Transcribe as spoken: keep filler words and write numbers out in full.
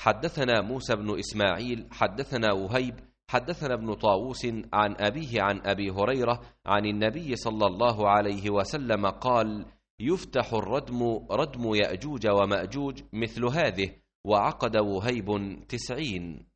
حدثنا موسى بن إسماعيل حدثنا وهيب حدثنا ابن طاووس عن أبيه عن أبي هريرة عن النبي صلى الله عليه وسلم قال: يفتح الردم ردم يأجوج ومأجوج مثل هذه، وعقد وهيب تسعين.